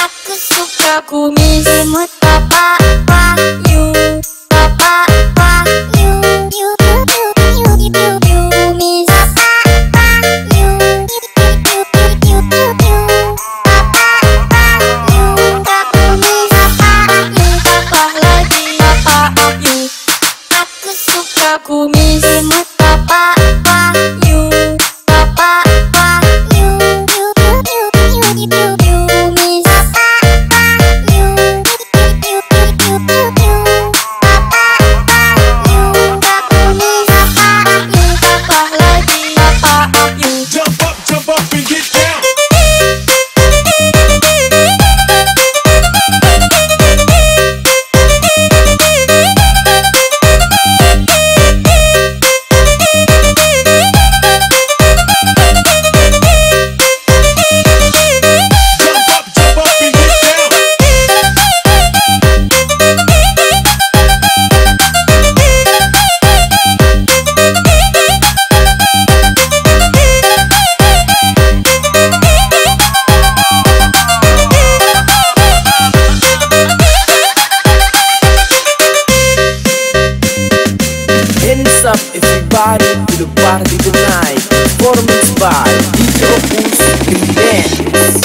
Aku suka kumis imut papa you, papa you, kumis papa you, papa you, papa lagi papa you. Aku suka kumis imut papa you, papa you, kumis Hands up everybody to the party tonight. Performance by DJ Opus Green Dance.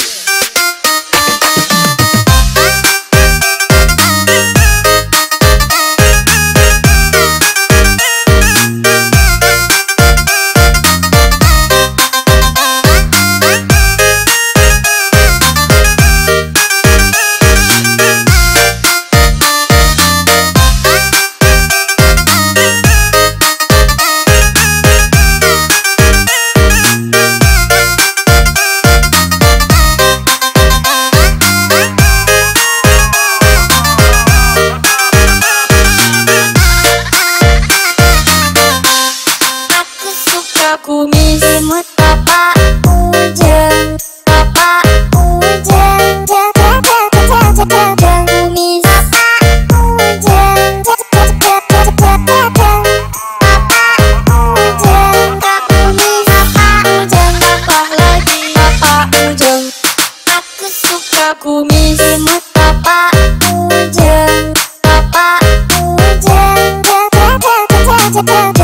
Kumis imut papa ujang, papa ujang, kumis papa ujang, papa ujang, kumis papa ujang, papa lagi papa ujang. Aku suka kumis imut papa ujang, papa ujang, kumis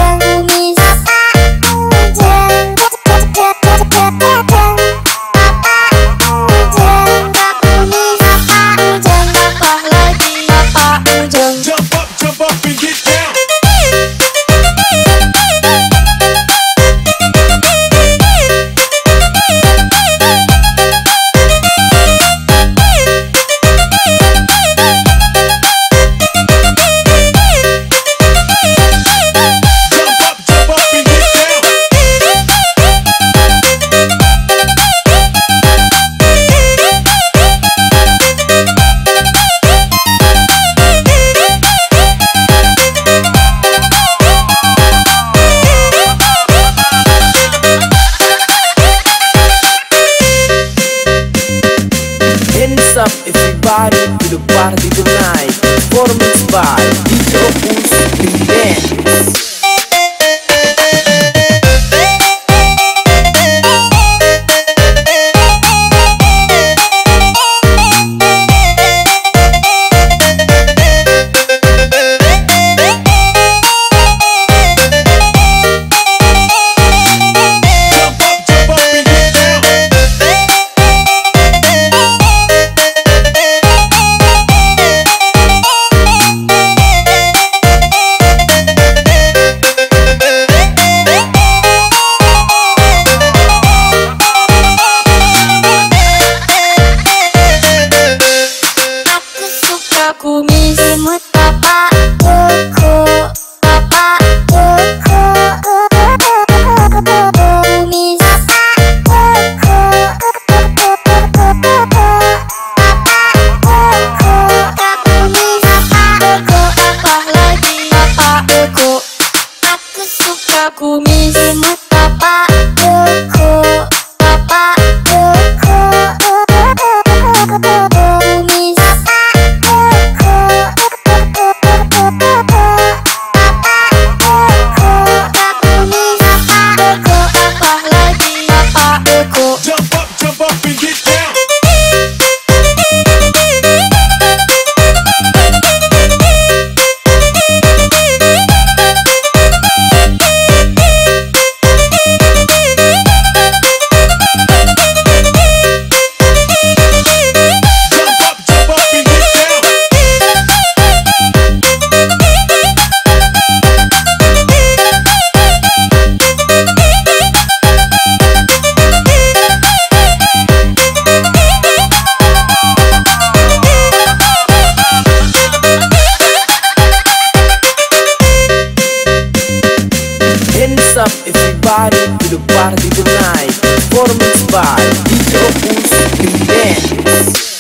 Hands up everybody to the party tonight. Performance by DJ Opus Green Dance. Kumis imut papa Joko, papa Joko, kumis papa Joko, papa Joko, kumis papa Joko, apa lagi papa Joko. Aku suka kumis imut papa Joko, papa Joko, kumis Remix.